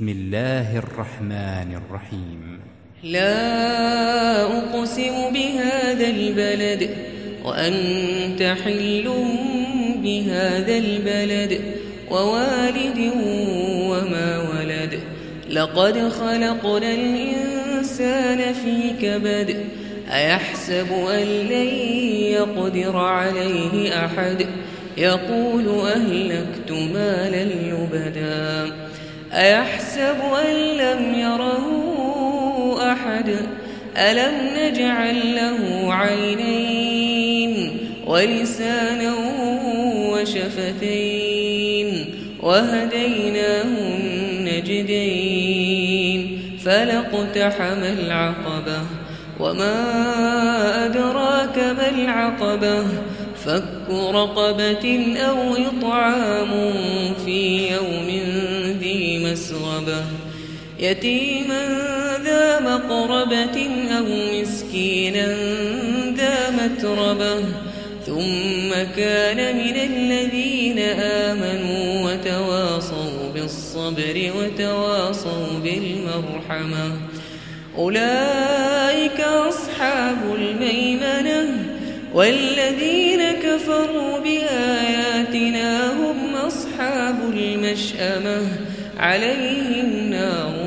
بسم الله الرحمن الرحيم لا أقسم بهذا البلد وأنت حل بهذا البلد ووالد وما ولد لقد خلقنا الإنسان في كبد أيحسب أن لن يقدر عليه أحد يقول أهلكت مالا لبدا أيحسب أن لم يره أحد ألم نجعل له عينين ولسانا وشفتين وهديناه النجدين فلاقتحم العقبة وما أدراك ما العقبة فك رقبة أو إطعام في يوم ذي مسغبة يتيما ذا مقربة أو مسكينا ذا متربة ثم كان من الذين آمنوا وتواصوا بالصبر وتواصوا بالمرحمة أولئك أصحاب الميمنة والذين كفروا بآياتنا هم أصحاب المشأمة عليهم نار